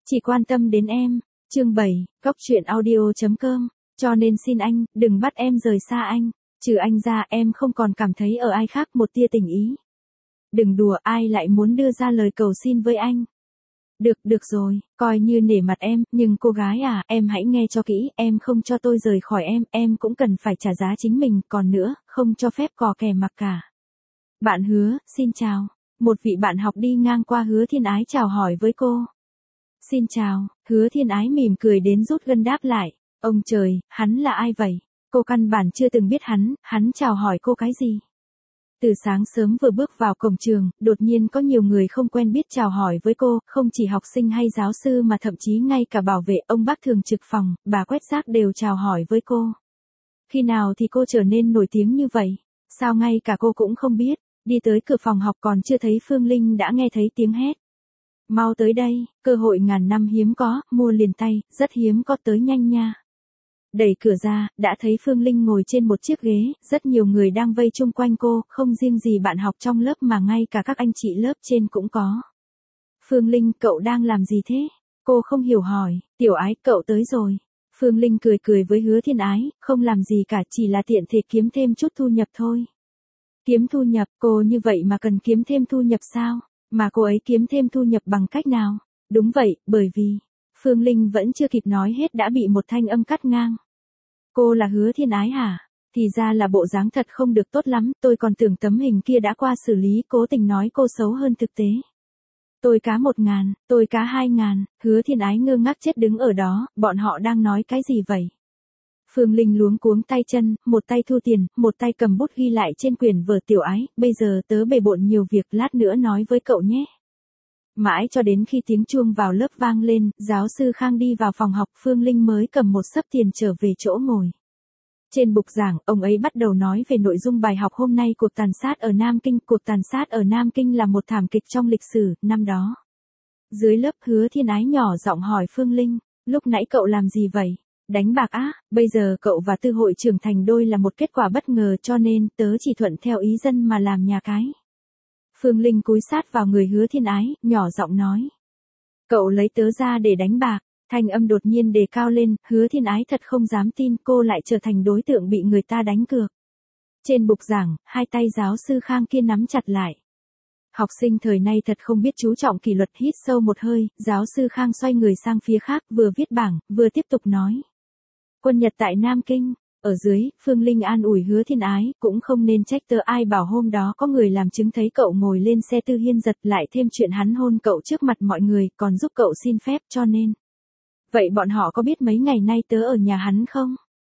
chỉ quan tâm đến em. Chương 7, Cóc truyện audio.com. Cho nên xin anh, đừng bắt em rời xa anh. Trừ anh ra em không còn cảm thấy ở ai khác một tia tình ý. Đừng đùa, ai lại muốn đưa ra lời cầu xin với anh. Được rồi, coi như nể mặt em, nhưng cô gái à, em hãy nghe cho kỹ, em không cho tôi rời khỏi em cũng cần phải trả giá chính mình, còn nữa, không cho phép cò kè mặc cả. Bạn Hứa, xin chào. Một vị bạn học đi ngang qua Hứa Thiên Ái chào hỏi với cô. Xin chào, Hứa Thiên Ái mỉm cười đến rút gân đáp lại. Ông trời, hắn là ai vậy? Cô căn bản chưa từng biết hắn chào hỏi cô cái gì? Từ sáng sớm vừa bước vào cổng trường, đột nhiên có nhiều người không quen biết chào hỏi với cô, không chỉ học sinh hay giáo sư mà thậm chí ngay cả bảo vệ, ông bác thường trực phòng, bà quét rác đều chào hỏi với cô. Khi nào thì cô trở nên nổi tiếng như vậy? Sao ngay cả cô cũng không biết? Đi tới cửa phòng học còn chưa thấy Phương Linh đã nghe thấy tiếng hét. Mau tới đây, cơ hội ngàn năm hiếm có, mua liền tay, rất hiếm có, tới nhanh nha. Đẩy cửa ra, đã thấy Phương Linh ngồi trên một chiếc ghế, rất nhiều người đang vây chung quanh cô, không riêng gì bạn học trong lớp mà ngay cả các anh chị lớp trên cũng có. Phương Linh, cậu đang làm gì thế? Cô không hiểu hỏi. Tiểu Ái, cậu tới rồi. Phương Linh cười với Hứa Thiên Ái, không làm gì cả, chỉ là tiện thể kiếm thêm chút thu nhập thôi. Kiếm thu nhập, cô như vậy mà cần kiếm thêm thu nhập sao? Mà cô ấy kiếm thêm thu nhập bằng cách nào? Đúng vậy, bởi vì... Phương Linh vẫn chưa kịp nói hết đã bị một thanh âm cắt ngang. Cô là Hứa Thiên Ái hả? Thì ra là bộ dáng thật không được tốt lắm, tôi còn tưởng tấm hình kia đã qua xử lý, cố tình nói cô xấu hơn thực tế. Tôi cá 1.000, tôi cá 2.000, Hứa Thiên Ái ngơ ngác chết đứng ở đó, bọn họ đang nói cái gì vậy? Phương Linh luống cuống tay chân, một tay thu tiền, một tay cầm bút ghi lại trên quyển vở. Tiểu Ái, bây giờ tớ bề bộn nhiều việc, lát nữa nói với cậu nhé. Mãi cho đến khi tiếng chuông vào lớp vang lên, giáo sư Khang đi vào phòng học, Phương Linh mới cầm một xấp tiền trở về chỗ ngồi. Trên bục giảng, ông ấy bắt đầu nói về nội dung bài học hôm nay. Cuộc tàn sát ở Nam Kinh. Cuộc tàn sát ở Nam Kinh là một thảm kịch trong lịch sử, năm đó. Dưới lớp, Hứa Thiên Ái nhỏ giọng hỏi Phương Linh, lúc nãy cậu làm gì vậy? Đánh bạc á? Bây giờ cậu và Tư hội trưởng thành đôi là một kết quả bất ngờ, cho nên tớ chỉ thuận theo ý dân mà làm nhà cái. Phương Linh cúi sát vào người Hứa Thiên Ái, nhỏ giọng nói. Cậu lấy tớ ra để đánh bạc. Thanh âm đột nhiên đề cao lên, Hứa Thiên Ái thật không dám tin cô lại trở thành đối tượng bị người ta đánh cược. Trên bục giảng, hai tay giáo sư Khang kia nắm chặt lại. Học sinh thời nay thật không biết chú trọng kỷ luật. Hít sâu một hơi, giáo sư Khang xoay người sang phía khác, vừa viết bảng, vừa tiếp tục nói. Quân Nhật tại Nam Kinh. Ở dưới, Phương Linh an ủi Hứa Thiên Ái, cũng không nên trách tớ, ai bảo hôm đó có người làm chứng thấy cậu ngồi lên xe Tư Hiên giật, lại thêm chuyện hắn hôn cậu trước mặt mọi người, còn giúp cậu xin phép, cho nên. Vậy bọn họ có biết mấy ngày nay tớ ở nhà hắn không?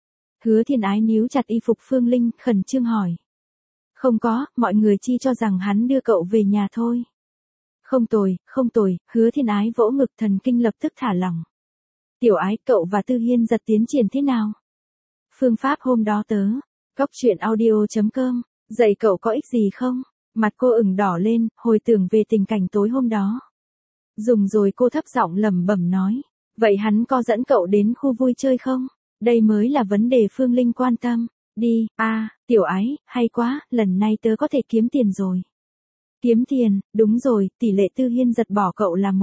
Hứa Thiên Ái níu chặt y phục Phương Linh, khẩn trương hỏi. Không có, mọi người chỉ cho rằng hắn đưa cậu về nhà thôi. Không tồi, Hứa Thiên Ái vỗ ngực, thần kinh lập tức thả lỏng. Tiểu Ái, cậu và Tư Hiên giật tiến triển thế nào? Phương pháp hôm đó tớ, Cóc truyện audio.com, dạy cậu có ích gì không? Mặt cô ửng đỏ lên, hồi tưởng về tình cảnh tối hôm đó. Dùng rồi cô thấp giọng lẩm bẩm nói. Vậy hắn có dẫn cậu đến khu vui chơi không? Đây mới là vấn đề Phương Linh quan tâm. Đi, Tiểu Ái, hay quá, lần này tớ có thể kiếm tiền rồi. Kiếm tiền, đúng rồi, tỷ lệ Tư Hiên giật bỏ cậu là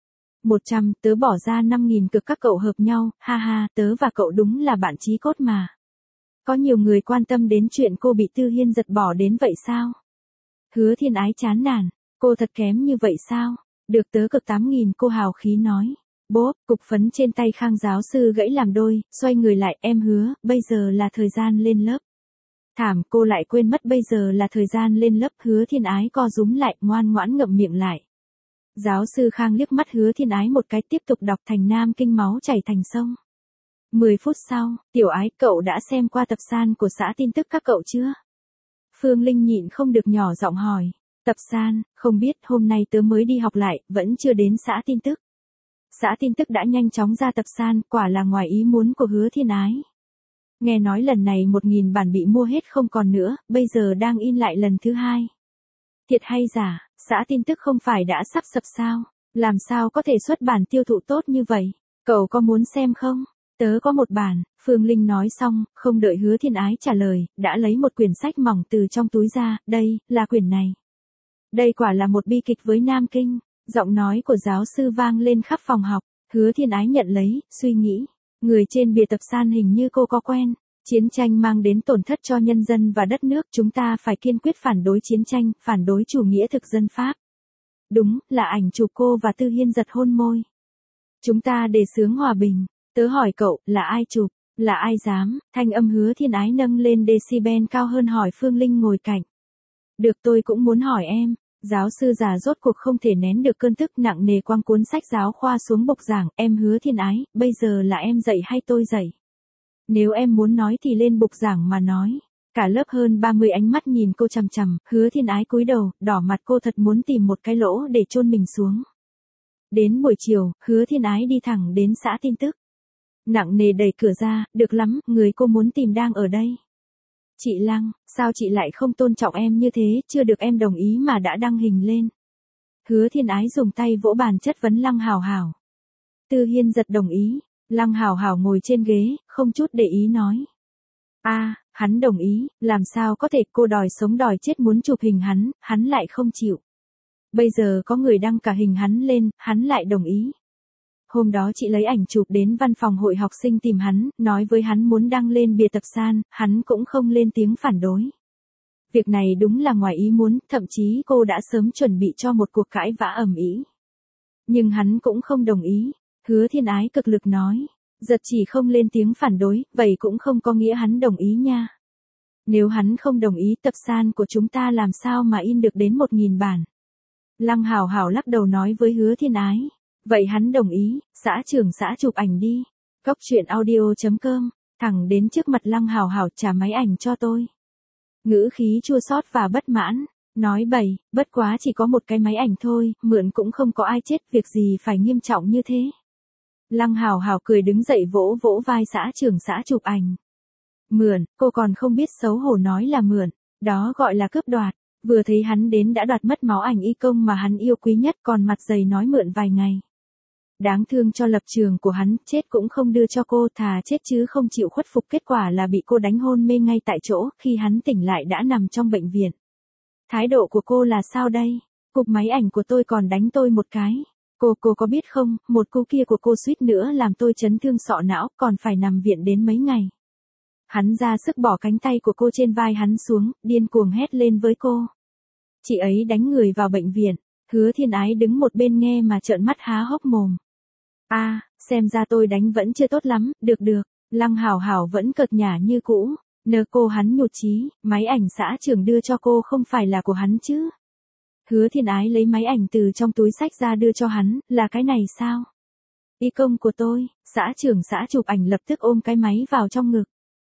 100, tớ bỏ ra 5.000 cực các cậu hợp nhau, ha ha, tớ và cậu đúng là bạn chí cốt mà. Có nhiều người quan tâm đến chuyện cô bị Tư Hiên giật bỏ đến vậy sao? Hứa Thiên Ái chán nản, cô thật kém như vậy sao? Được tớ cực 8.000, cô hào khí nói. Bốp, cục phấn trên tay Khang giáo sư gãy làm đôi, xoay người lại, em Hứa, bây giờ là thời gian lên lớp. Thảm, cô lại quên mất bây giờ là thời gian lên lớp. Hứa Thiên Ái co rúm lại, ngoan ngoãn ngậm miệng lại. Giáo sư Khang liếc mắt Hứa Thiên Ái một cái, tiếp tục đọc thành Nam Kinh máu chảy thành sông. 10 phút sau, Tiểu Ái, cậu đã xem qua tập san của xã tin tức các cậu chưa? Phương Linh nhịn không được nhỏ giọng hỏi. Tập san, không biết, hôm nay tớ mới đi học lại, vẫn chưa đến xã tin tức. Xã tin tức đã nhanh chóng ra tập san, quả là ngoài ý muốn của Hứa Thiên Ái. Nghe nói lần này 1.000 bản bị mua hết không còn nữa, bây giờ đang in lại lần thứ 2. Thiệt hay giả, xã tin tức không phải đã sắp sập sao? Làm sao có thể xuất bản tiêu thụ tốt như vậy? Cậu có muốn xem không? Tớ có một bản, Phương Linh nói xong, không đợi Hứa Thiên Ái trả lời, đã lấy một quyển sách mỏng từ trong túi ra, đây, là quyển này. Đây quả là một bi kịch với Nam Kinh. Giọng nói của giáo sư vang lên khắp phòng học. Hứa Thiên Ái nhận lấy, suy nghĩ. Người trên bìa tập san hình như cô có quen. Chiến tranh mang đến tổn thất cho nhân dân và đất nước, chúng ta phải kiên quyết phản đối chiến tranh, phản đối chủ nghĩa thực dân Pháp. Đúng, là ảnh chụp cô và Tư Hiên giật hôn môi. Chúng ta đề xướng hòa bình. Tớ hỏi cậu, là ai chụp? Là ai dám? Thanh âm Hứa Thiên Ái nâng lên decibel cao hơn hỏi Phương Linh ngồi cạnh. Được, tôi cũng muốn hỏi em. Giáo sư già rốt cuộc không thể nén được cơn tức, nặng nề quăng cuốn sách giáo khoa xuống bục giảng. Em Hứa Thiên Ái, bây giờ là em dạy hay tôi dạy? Nếu em muốn nói thì lên bục giảng mà nói. Cả lớp hơn 30 ánh mắt nhìn cô chằm chằm, Hứa Thiên Ái cúi đầu, đỏ mặt, cô thật muốn tìm một cái lỗ để chôn mình xuống. Đến buổi chiều, Hứa Thiên Ái đi thẳng đến xã tin tức. Nặng nề đẩy cửa ra, được lắm, người cô muốn tìm đang ở đây. Chị Lăng, sao chị lại không tôn trọng em như thế, chưa được em đồng ý mà đã đăng hình lên. Hứa Thiên Ái dùng tay vỗ bàn chất vấn Lăng Hảo Hảo. Tư Hiên giật đồng ý. Lăng Hảo Hảo ngồi trên ghế, không chút để ý nói. Hắn đồng ý, làm sao có thể, cô đòi sống đòi chết muốn chụp hình hắn lại không chịu. Bây giờ có người đăng cả hình hắn lên, hắn lại đồng ý. Hôm đó chị lấy ảnh chụp đến văn phòng hội học sinh tìm hắn, nói với hắn muốn đăng lên bìa tập san, hắn cũng không lên tiếng phản đối. Việc này đúng là ngoài ý muốn, thậm chí cô đã sớm chuẩn bị cho một cuộc cãi vã ầm ĩ. Nhưng hắn cũng không đồng ý. Hứa Thiên Ái cực lực nói. Giật chỉ không lên tiếng phản đối, vậy cũng không có nghĩa hắn đồng ý nha. Nếu hắn không đồng ý, tập san của chúng ta làm sao mà in được đến 1000 bản. Lăng Hảo Hảo lắc đầu nói với Hứa Thiên Ái. Vậy hắn đồng ý, xã trưởng xã chụp ảnh đi. Cóc truyện audio.com, thẳng đến trước mặt Lăng Hảo Hảo, trả máy ảnh cho tôi. Ngữ khí chua xót và bất mãn. Nói bậy, bất quá chỉ có một cái máy ảnh thôi, mượn cũng không có ai chết, việc gì phải nghiêm trọng như thế. Lăng Hảo Hảo cười đứng dậy vỗ vỗ vai xã trưởng xã chụp ảnh. Mượn, cô còn không biết xấu hổ nói là mượn, đó gọi là cướp đoạt. Vừa thấy hắn đến đã đoạt mất máu ảnh y công mà hắn yêu quý nhất, còn mặt dày nói mượn vài ngày. Đáng thương cho lập trường của hắn, chết cũng không đưa cho cô, thà chết chứ không chịu khuất phục, kết quả là bị cô đánh hôn mê ngay tại chỗ, khi hắn tỉnh lại đã nằm trong bệnh viện. Thái độ của cô là sao đây? Cục máy ảnh của tôi còn đánh tôi một cái. Cô có biết không, một cú kia của cô suýt nữa làm tôi chấn thương sọ não, còn phải nằm viện đến mấy ngày. Hắn ra sức bỏ cánh tay của cô trên vai hắn xuống, điên cuồng hét lên với cô. Chị ấy đánh người vào bệnh viện. Hứa Thiên Ái đứng một bên nghe mà trợn mắt há hốc mồm. Xem ra tôi đánh vẫn chưa tốt lắm, được. Lăng Hảo Hảo vẫn cợt nhả như cũ. Nờ cô hắn nhụt chí, máy ảnh xã trưởng đưa cho cô không phải là của hắn chứ. Hứa Thiên Ái lấy máy ảnh từ trong túi sách ra đưa cho hắn, là cái này sao? Y công của tôi, xã trưởng xã chụp ảnh lập tức ôm cái máy vào trong ngực.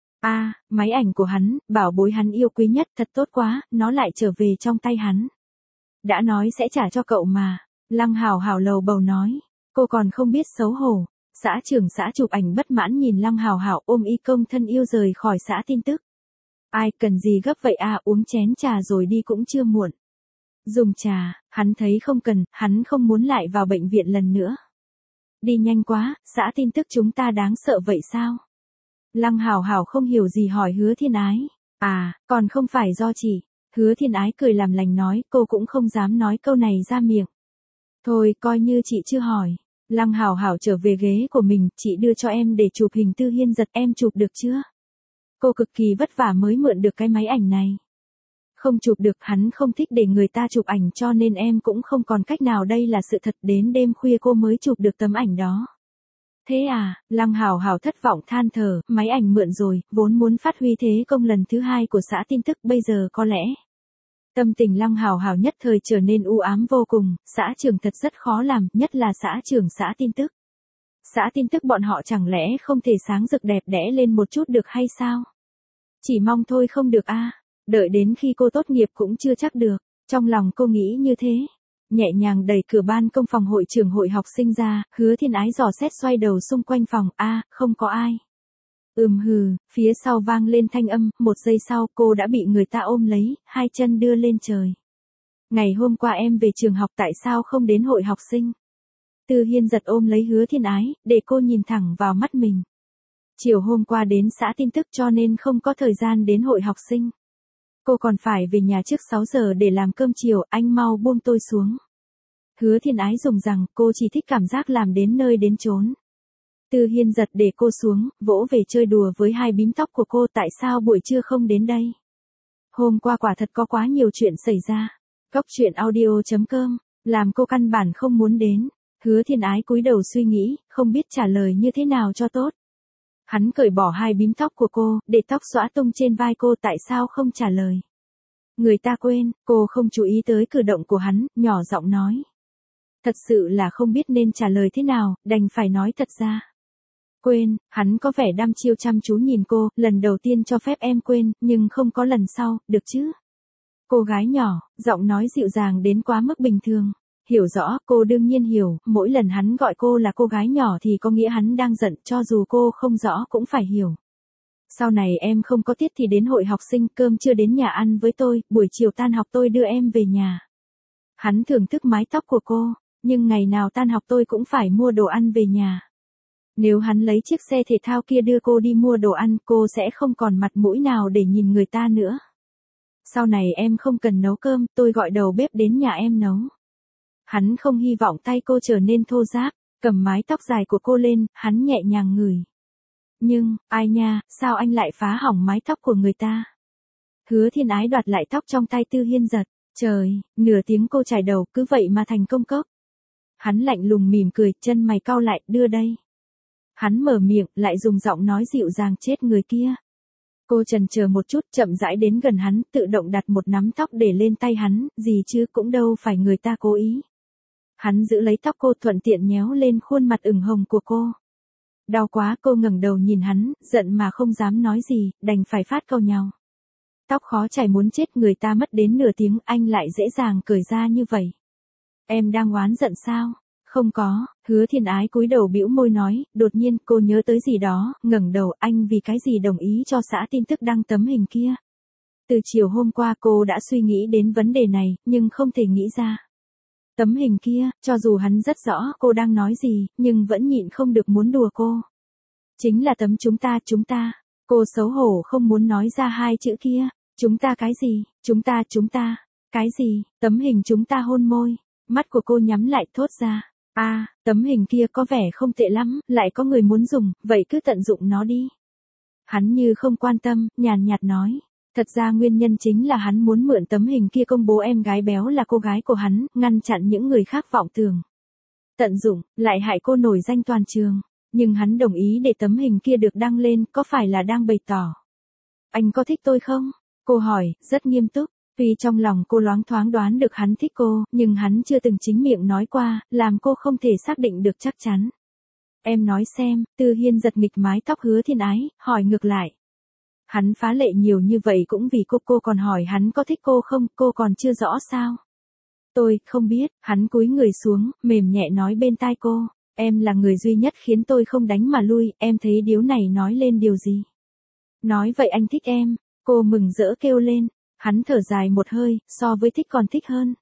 Máy ảnh của hắn, bảo bối hắn yêu quý nhất, thật tốt quá, nó lại trở về trong tay hắn. Đã nói sẽ trả cho cậu mà. Lăng Hảo Hảo lầu bầu nói. Cô còn không biết xấu hổ. Xã trưởng xã chụp ảnh bất mãn nhìn Lăng Hảo Hảo ôm y công thân yêu rời khỏi xã tin tức. Ai cần gì gấp vậy uống chén trà rồi đi cũng chưa muộn. Dùng trà, hắn thấy không cần, hắn không muốn lại vào bệnh viện lần nữa. Đi nhanh quá, xã tin tức chúng ta đáng sợ vậy sao? Lăng Hảo Hảo không hiểu gì hỏi Hứa Thiên Ái. Còn không phải do chị. Hứa Thiên Ái cười làm lành nói, cô cũng không dám nói câu này ra miệng. Thôi, coi như chị chưa hỏi. Lăng Hảo Hảo trở về ghế của mình, chị đưa cho em để chụp hình Tư Hiên giật, em chụp được chưa? Cô cực kỳ vất vả mới mượn được cái máy ảnh này. Không chụp được, hắn không thích để người ta chụp ảnh cho nên em cũng không còn cách nào, đây là sự thật, đến đêm khuya cô mới chụp được tấm ảnh đó. Thế Lăng Hảo Hảo thất vọng than thở, máy ảnh mượn rồi, vốn muốn phát huy thế công lần thứ 2 của xã tin tức, bây giờ có lẽ. Tâm tình Lăng Hảo Hảo nhất thời trở nên u ám vô cùng, xã trưởng thật rất khó làm, nhất là xã trưởng xã tin tức. Xã tin tức bọn họ chẳng lẽ không thể sáng rực đẹp đẽ lên một chút được hay sao? Chỉ mong thôi không được đợi đến khi cô tốt nghiệp cũng chưa chắc được, trong lòng cô nghĩ như thế. Nhẹ nhàng đẩy cửa ban công phòng hội trưởng hội học sinh ra, Hứa Thiên Ái dò xét xoay đầu xung quanh phòng, không có ai. Hừ, phía sau vang lên thanh âm, một giây sau cô đã bị người ta ôm lấy, hai chân đưa lên trời. Ngày hôm qua em về trường học tại sao không đến hội học sinh? Tư Hiên giật ôm lấy Hứa Thiên Ái, để cô nhìn thẳng vào mắt mình. Chiều hôm qua đến xã tin tức cho nên không có thời gian đến hội học sinh. Cô còn phải về nhà trước 6 giờ để làm cơm chiều, anh mau buông tôi xuống. Hứa Thiên Ái dùng rằng cô chỉ thích cảm giác làm đến nơi đến chốn. Tư Hiên giật để cô xuống, vỗ về chơi đùa với hai bím tóc của cô. Tại sao buổi trưa không đến đây? Hôm qua quả thật có quá nhiều chuyện xảy ra. Cốc truyện audio.com, làm cô căn bản không muốn đến. Hứa Thiên Ái cúi đầu suy nghĩ, không biết trả lời như thế nào cho tốt. Hắn cởi bỏ hai bím tóc của cô, để tóc xõa tung trên vai cô. Tại sao không trả lời? Người ta quên, cô không chú ý tới cử động của hắn, nhỏ giọng nói. Thật sự là không biết nên trả lời thế nào, đành phải nói thật ra. Quên, hắn có vẻ đăm chiêu chăm chú nhìn cô, lần đầu tiên cho phép em quên, nhưng không có lần sau, được chứ? Cô gái nhỏ, giọng nói dịu dàng đến quá mức bình thường. Hiểu rõ, cô đương nhiên hiểu, mỗi lần hắn gọi cô là cô gái nhỏ thì có nghĩa hắn đang giận, cho dù cô không rõ cũng phải hiểu. Sau này em không có tiết thì đến hội học sinh, cơm chưa đến nhà ăn với tôi, buổi chiều tan học tôi đưa em về nhà. Hắn thưởng thức mái tóc của cô, nhưng ngày nào tan học tôi cũng phải mua đồ ăn về nhà. Nếu hắn lấy chiếc xe thể thao kia đưa cô đi mua đồ ăn, cô sẽ không còn mặt mũi nào để nhìn người ta nữa. Sau này em không cần nấu cơm, tôi gọi đầu bếp đến nhà em nấu. Hắn không hy vọng tay cô trở nên thô ráp, cầm mái tóc dài của cô lên, hắn nhẹ nhàng ngửi. Nhưng, ai nha, sao anh lại phá hỏng mái tóc của người ta? Hứa Thiên Ái đoạt lại tóc trong tay Tư Hiên giật. Trời, nửa tiếng cô chải đầu, cứ vậy mà thành công cốc. Hắn lạnh lùng mỉm cười, chân mày cau lại, đưa đây. Hắn mở miệng, lại dùng giọng nói dịu dàng, chết người kia. Cô chần chờ một chút, chậm rãi đến gần hắn, tự động đặt một nắm tóc để lên tay hắn, gì chứ cũng đâu phải người ta cố ý. Hắn giữ lấy tóc cô, thuận tiện nhéo lên khuôn mặt ửng hồng của cô. Đau quá, cô ngẩng đầu nhìn hắn, giận mà không dám nói gì, đành phải phát câu nhau. Tóc khó chảy muốn chết, người ta mất đến nửa tiếng, anh lại dễ dàng cởi ra như vậy. Em đang oán giận sao? Không có, Hứa Thiên Ái cúi đầu bĩu môi nói, đột nhiên cô nhớ tới gì đó, ngẩng đầu, anh vì cái gì đồng ý cho xã tin tức đăng tấm hình kia? Từ chiều hôm qua cô đã suy nghĩ đến vấn đề này, nhưng không thể nghĩ ra. Tấm hình kia, cho dù hắn rất rõ cô đang nói gì, nhưng vẫn nhịn không được muốn đùa cô. Chính là tấm chúng ta. Cô xấu hổ không muốn nói ra hai chữ kia. Chúng ta cái gì? Chúng ta. Cái gì? Tấm hình chúng ta hôn môi. Mắt của cô nhắm lại thốt ra. Tấm hình kia có vẻ không tệ lắm, lại có người muốn dùng, vậy cứ tận dụng nó đi. Hắn như không quan tâm, nhàn nhạt nói. Thật ra nguyên nhân chính là hắn muốn mượn tấm hình kia công bố em gái béo là cô gái của hắn, ngăn chặn những người khác vọng tưởng. Tận dụng, lại hại cô nổi danh toàn trường. Nhưng hắn đồng ý để tấm hình kia được đăng lên, có phải là đang bày tỏ. Anh có thích tôi không? Cô hỏi, rất nghiêm túc. Tuy trong lòng cô loáng thoáng đoán được hắn thích cô, nhưng hắn chưa từng chính miệng nói qua, làm cô không thể xác định được chắc chắn. Em nói xem, Tư Hiên giật nghịch mái tóc Hứa Thiên Ái, hỏi ngược lại. Hắn phá lệ nhiều như vậy cũng vì cô còn hỏi hắn có thích cô không, cô còn chưa rõ sao? Tôi, không biết, hắn cúi người xuống, mềm nhẹ nói bên tai cô, em là người duy nhất khiến tôi không đánh mà lui, em thấy điều này nói lên điều gì? Nói vậy anh thích em, cô mừng rỡ kêu lên, hắn thở dài một hơi, so với thích còn thích hơn.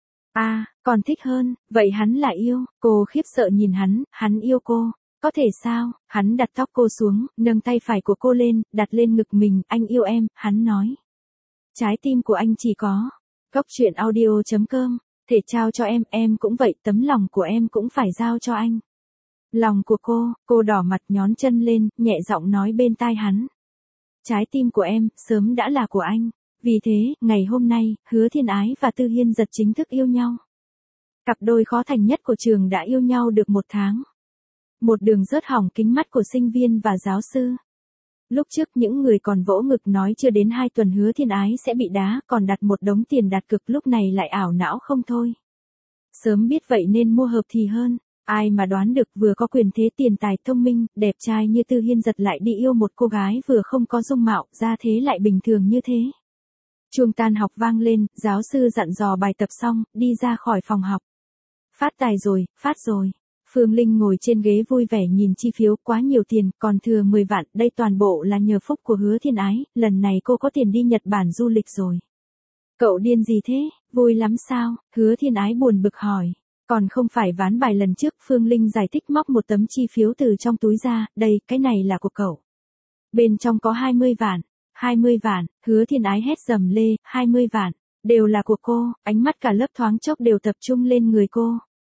Còn thích hơn, vậy hắn là yêu, cô khiếp sợ nhìn hắn yêu cô. Có thể sao? Hắn đặt tóc cô xuống, nâng tay phải của cô lên, đặt lên ngực mình, anh yêu em, hắn nói. Trái tim của anh chỉ có. Cốc truyện audio.com, thể trao cho em cũng vậy, tấm lòng của em cũng phải giao cho anh. Lòng của cô đỏ mặt nhón chân lên, nhẹ giọng nói bên tai hắn. Trái tim của em, sớm đã là của anh. Vì thế, ngày hôm nay, Hứa Thiên Ái và Tư Hiên giật chính thức yêu nhau. Cặp đôi khó thành nhất của trường đã yêu nhau được 1 tháng. Một đường rớt hỏng kính mắt của sinh viên và giáo sư. Lúc trước những người còn vỗ ngực nói chưa đến 2 tuần Hứa Thiên Ái sẽ bị đá, còn đặt một đống tiền đặt cược, lúc này lại ảo não không thôi. Sớm biết vậy nên mua hợp thì hơn. Ai mà đoán được vừa có quyền thế tiền tài thông minh, đẹp trai như Tư Hiên giật lại đi yêu một cô gái vừa không có dung mạo, ra thế lại bình thường như thế. Chuông tan học vang lên, giáo sư dặn dò bài tập xong, đi ra khỏi phòng học. Phát rồi. Phương Linh ngồi trên ghế vui vẻ nhìn chi phiếu, quá nhiều tiền, còn thừa 10 vạn, đây toàn bộ là nhờ phúc của Hứa Thiên Ái, lần này cô có tiền đi Nhật Bản du lịch rồi. Cậu điên gì thế, vui lắm sao? Hứa Thiên Ái buồn bực hỏi. Còn không phải ván bài lần trước, Phương Linh giải thích móc một tấm chi phiếu từ trong túi ra, đây, cái này là của cậu. Bên trong có 20 vạn. 20 vạn, Hứa Thiên Ái hét dầm lê, 20 vạn, đều là của cô, ánh mắt cả lớp thoáng chốc đều tập trung lên người cô.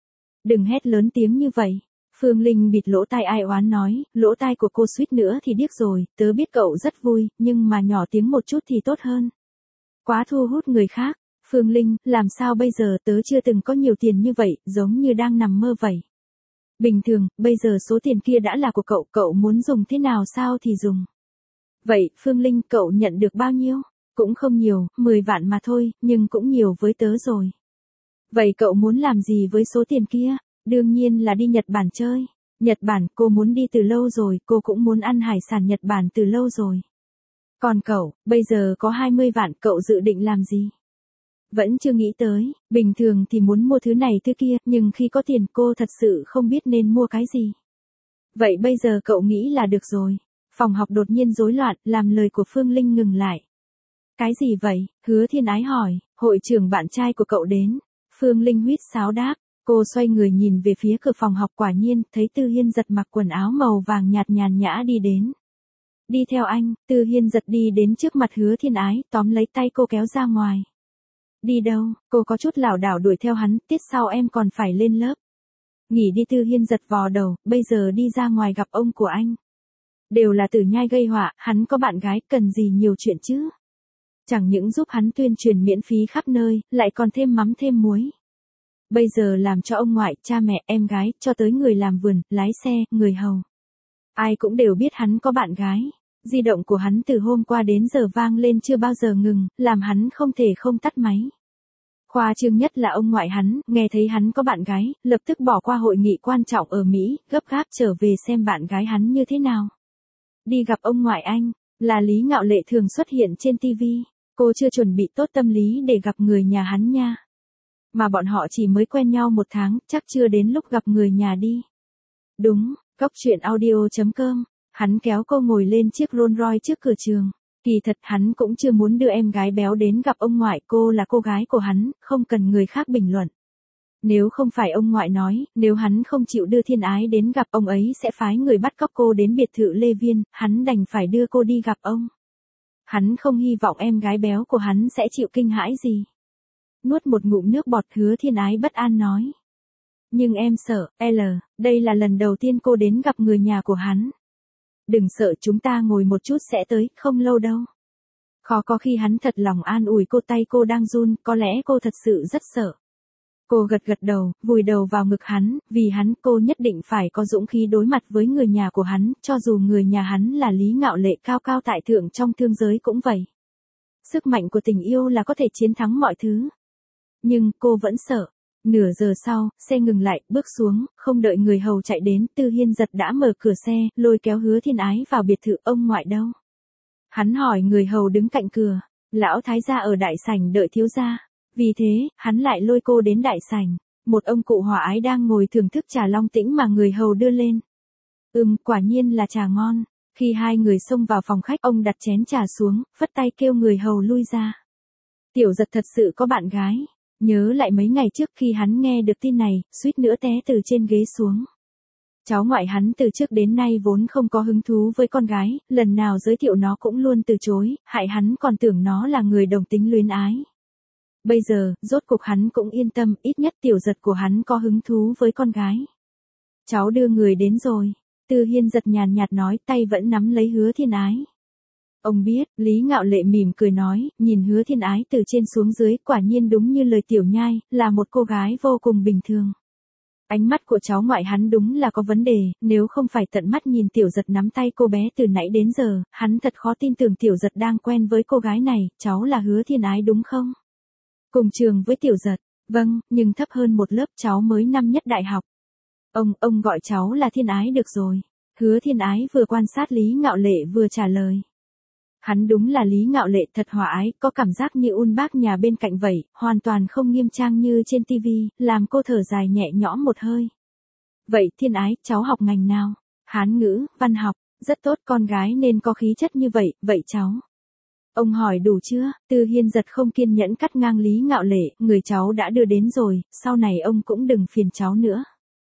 Đừng hét lớn tiếng như vậy. Phương Linh bịt lỗ tai ai oán nói, lỗ tai của cô suýt nữa thì điếc rồi, tớ biết cậu rất vui, nhưng mà nhỏ tiếng một chút thì tốt hơn. Quá thu hút người khác. Phương Linh, làm sao bây giờ, tớ chưa từng có nhiều tiền như vậy, giống như đang nằm mơ vậy. Bình thường, bây giờ số tiền kia đã là của cậu, cậu muốn dùng thế nào sao thì dùng. Vậy, Phương Linh, cậu nhận được bao nhiêu? Cũng không nhiều, 10 vạn mà thôi, nhưng cũng nhiều với tớ rồi. Vậy cậu muốn làm gì với số tiền kia? Đương nhiên là đi Nhật Bản chơi. Nhật Bản, cô muốn đi từ lâu rồi, cô cũng muốn ăn hải sản Nhật Bản từ lâu rồi. Còn cậu, bây giờ có 20 vạn, cậu dự định làm gì? Vẫn chưa nghĩ tới, bình thường thì muốn mua thứ này thứ kia, nhưng khi có tiền cô thật sự không biết nên mua cái gì. Vậy bây giờ cậu nghĩ là được rồi. Phòng học đột nhiên rối loạn, làm lời của Phương Linh ngừng lại. Cái gì vậy? Hứa Thiên Ái hỏi, hội trưởng bạn trai của cậu đến. Phương Linh huýt sáo đáp, cô xoay người nhìn về phía cửa phòng học, quả nhiên, thấy Tư Hiên Giật mặc quần áo màu vàng nhạt nhàn nhã đi đến. Đi theo anh, Tư Hiên Giật đi đến trước mặt Hứa Thiên Ái, tóm lấy tay cô kéo ra ngoài. Đi đâu? Cô có chút lảo đảo đuổi theo hắn, tiết sau em còn phải lên lớp. Nghỉ đi. Tư Hiên Giật vò đầu, bây giờ đi ra ngoài gặp ông của anh. Đều là Tử Nhai gây họa, hắn có bạn gái, cần gì nhiều chuyện chứ. Chẳng những giúp hắn tuyên truyền miễn phí khắp nơi, lại còn thêm mắm thêm muối. Bây giờ làm cho ông ngoại, cha mẹ, em gái, cho tới người làm vườn, lái xe, người hầu. Ai cũng đều biết hắn có bạn gái. Di động của hắn từ hôm qua đến giờ vang lên chưa bao giờ ngừng, làm hắn không thể không tắt máy. Khoa trương nhất là ông ngoại hắn, nghe thấy hắn có bạn gái, lập tức bỏ qua hội nghị quan trọng ở Mỹ, gấp gáp trở về xem bạn gái hắn như thế nào. Đi gặp ông ngoại anh, là Lý Ngạo Lệ thường xuất hiện trên TV. Cô chưa chuẩn bị tốt tâm lý để gặp người nhà hắn nha. Mà bọn họ chỉ mới quen nhau 1 tháng, chắc chưa đến lúc gặp người nhà đi. Đúng, Cóc Truyện Audio.com. Hắn kéo cô ngồi lên chiếc Rolls Royce trước cửa trường. Kỳ thật hắn cũng chưa muốn đưa em gái béo đến gặp ông ngoại, cô là cô gái của hắn, không cần người khác bình luận. Nếu không phải ông ngoại nói, nếu hắn không chịu đưa Thiên Ái đến gặp ông ấy sẽ phái người bắt cóc cô đến biệt thự Lê Viên, hắn đành phải đưa cô đi gặp ông. Hắn không hy vọng em gái béo của hắn sẽ chịu kinh hãi gì. Nuốt một ngụm nước bọt, Hứa Thiên Ái bất an nói. Nhưng em sợ, đây là lần đầu tiên cô đến gặp người nhà của hắn. Đừng sợ, chúng ta ngồi một chút sẽ tới, không lâu đâu. Khó có khi hắn thật lòng an ủi cô, tay cô đang run, có lẽ cô thật sự rất sợ. Cô gật gật đầu, vùi đầu vào ngực hắn, vì hắn cô nhất định phải có dũng khí đối mặt với người nhà của hắn, cho dù người nhà hắn là Lý Ngạo Lệ cao cao tại thượng trong thương giới cũng vậy. Sức mạnh của tình yêu là có thể chiến thắng mọi thứ. Nhưng cô vẫn sợ. Nửa giờ sau, xe ngừng lại, bước xuống, không đợi người hầu chạy đến, Tư Hiên Giật đã mở cửa xe, lôi kéo Hứa Thiên Ái vào biệt thự. Ông ngoại đâu? Hắn hỏi người hầu đứng cạnh cửa. Lão thái gia ở đại sảnh đợi thiếu gia. Vì thế, hắn lại lôi cô đến đại sảnh. Một ông cụ hòa ái đang ngồi thưởng thức trà long tĩnh mà người hầu đưa lên. Quả nhiên là trà ngon. Khi hai người xông vào phòng khách, ông đặt chén trà xuống, phất tay kêu người hầu lui ra. Tiểu Giật thật sự có bạn gái. Nhớ lại mấy ngày trước khi hắn nghe được tin này, suýt nữa té từ trên ghế xuống. Cháu ngoại hắn từ trước đến nay vốn không có hứng thú với con gái, lần nào giới thiệu nó cũng luôn từ chối, hại hắn còn tưởng nó là người đồng tính luyến ái. Bây giờ, rốt cục hắn cũng yên tâm, ít nhất Tiểu Giật của hắn có hứng thú với con gái. Cháu đưa người đến rồi. Tư Hiên Giật nhàn nhạt nói, tay vẫn nắm lấy Hứa Thiên Ái. Ông biết, Lý Ngạo Lệ mỉm cười nói, nhìn Hứa Thiên Ái từ trên xuống dưới, quả nhiên đúng như lời Tiểu Nhai, là một cô gái vô cùng bình thường. Ánh mắt của cháu ngoại hắn đúng là có vấn đề, nếu không phải tận mắt nhìn Tiểu Giật nắm tay cô bé từ nãy đến giờ, hắn thật khó tin tưởng Tiểu Giật đang quen với cô gái này. Cháu là Hứa Thiên Ái đúng không? Cùng trường với Tiểu Giật. Vâng, nhưng thấp hơn một lớp, cháu mới năm nhất đại học. Ông gọi cháu là Thiên Ái được rồi. Hứa Thiên Ái vừa quan sát Lý Ngạo Lệ vừa trả lời. Hắn đúng là Lý Ngạo Lệ, thật hòa ái, có cảm giác như bác nhà bên cạnh vậy, hoàn toàn không nghiêm trang như trên TV, làm cô thở dài nhẹ nhõm một hơi. Vậy Thiên Ái, cháu học ngành nào? Hán ngữ, văn học, rất tốt, con gái nên có khí chất như vậy, vậy cháu. Ông hỏi đủ chưa? Tư Hiên Giật không kiên nhẫn cắt ngang Lý Ngạo Lệ, người cháu đã đưa đến rồi, sau này ông cũng đừng phiền cháu nữa.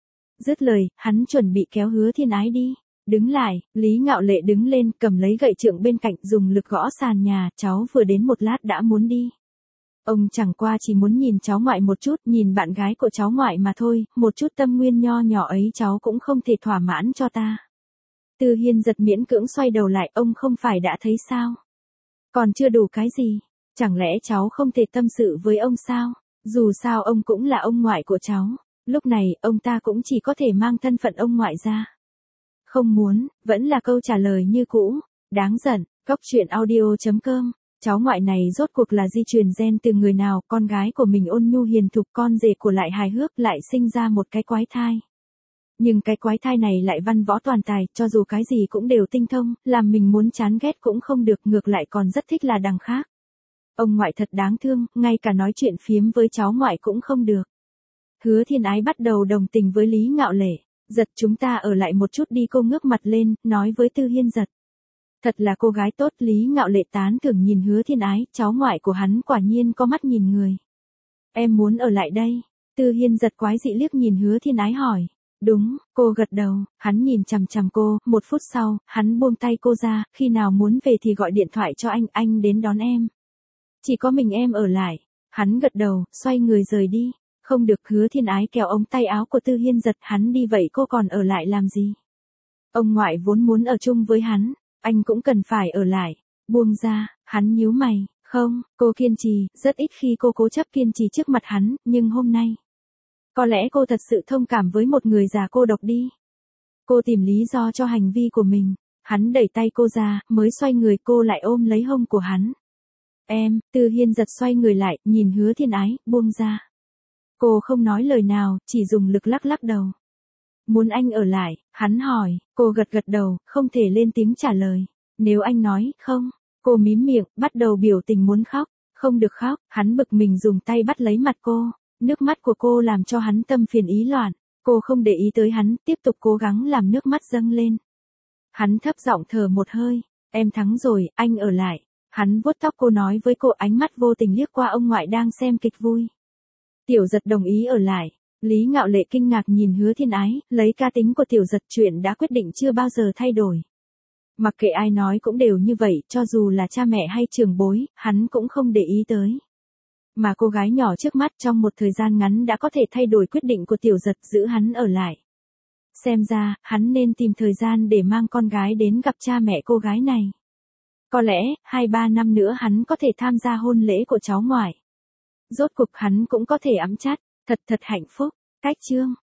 Dứt lời, hắn chuẩn bị kéo Hứa Thiên Ái đi. Đứng lại, Lý Ngạo Lệ đứng lên, cầm lấy gậy trượng bên cạnh, dùng lực gõ sàn nhà, cháu vừa đến một lát đã muốn đi. Ông chẳng qua chỉ muốn nhìn cháu ngoại một chút, nhìn bạn gái của cháu ngoại mà thôi, một chút tâm nguyên nho nhỏ ấy cháu cũng không thể thỏa mãn cho ta. Tư Hiên giật miễn cưỡng xoay đầu lại, ông không phải đã thấy sao? Còn chưa đủ cái gì? Chẳng lẽ cháu không thể tâm sự với ông sao? Dù sao ông cũng là ông ngoại của cháu. Lúc này, ông ta cũng chỉ có thể mang thân phận ông ngoại ra. Không muốn, vẫn là câu trả lời như cũ. Đáng giận, Cóc truyện audio.com. Cháu ngoại này rốt cuộc là di truyền gen từ người nào, con gái của mình ôn nhu hiền thục, con rể của lại hài hước, lại sinh ra một cái quái thai. Nhưng cái quái thai này lại văn võ toàn tài, cho dù cái gì cũng đều tinh thông, làm mình muốn chán ghét cũng không được, ngược lại còn rất thích là đằng khác. Ông ngoại thật đáng thương, ngay cả nói chuyện phiếm với cháu ngoại cũng không được. Hứa Thiên Ái bắt đầu đồng tình với Lý Ngạo Lệ. Giật, chúng ta ở lại một chút đi, cô ngước mặt lên, nói với Tư Hiên Giật. Thật là cô gái tốt, Lý Ngạo Lệ tán thưởng nhìn Hứa Thiên Ái, cháu ngoại của hắn quả nhiên có mắt nhìn người. Em muốn ở lại đây. Tư Hiên Giật quái dị liếc nhìn Hứa Thiên Ái hỏi. Đúng, cô gật đầu, hắn nhìn chằm chằm cô, một phút sau, hắn buông tay cô ra, khi nào muốn về thì gọi điện thoại cho anh đến đón em. Chỉ có mình em ở lại. Hắn gật đầu, xoay người rời đi. Không được, Hứa Thiên Ái kéo ống tay áo của Tư Hiên Giật, hắn đi vậy cô còn ở lại làm gì? Ông ngoại vốn muốn ở chung với hắn, anh cũng cần phải ở lại. Buông ra, hắn nhíu mày, không, cô kiên trì, rất ít khi cô cố chấp kiên trì trước mặt hắn, nhưng hôm nay. Có lẽ cô thật sự thông cảm với một người già cô độc đi. Cô tìm lý do cho hành vi của mình. Hắn đẩy tay cô ra, mới xoay người, cô lại ôm lấy hông của hắn. Em, Tư Hiên Giật xoay người lại, nhìn Hứa Thiên Ái, buông ra. Cô không nói lời nào, chỉ dùng lực lắc lắc đầu. Muốn anh ở lại, hắn hỏi, cô gật gật đầu, không thể lên tiếng trả lời. Nếu anh nói, không, cô mím miệng, bắt đầu biểu tình muốn khóc. Không được khóc, hắn bực mình dùng tay bắt lấy mặt cô. Nước mắt của cô làm cho hắn tâm phiền ý loạn. Cô không để ý tới hắn, tiếp tục cố gắng làm nước mắt dâng lên. Hắn thấp giọng thở một hơi. Em thắng rồi, anh ở lại. Hắn vuốt tóc cô, nói với cô, ánh mắt vô tình liếc qua ông ngoại đang xem kịch vui. Tiểu Giật đồng ý ở lại. Lý Ngạo Lệ kinh ngạc nhìn Hứa Thiên Ái, lấy cá tính của Tiểu Giật, chuyện đã quyết định chưa bao giờ thay đổi. Mặc kệ ai nói cũng đều như vậy, cho dù là cha mẹ hay trưởng bối, hắn cũng không để ý tới. Mà cô gái nhỏ trước mắt trong một thời gian ngắn đã có thể thay đổi quyết định của Tiểu Giật, giữ hắn ở lại. Xem ra, hắn nên tìm thời gian để mang con gái đến gặp cha mẹ cô gái này. Có lẽ, 2-3 năm nữa hắn có thể tham gia hôn lễ của cháu ngoại. Rốt cuộc hắn cũng có thể ẵm chắt, thật hạnh phúc. Cách chương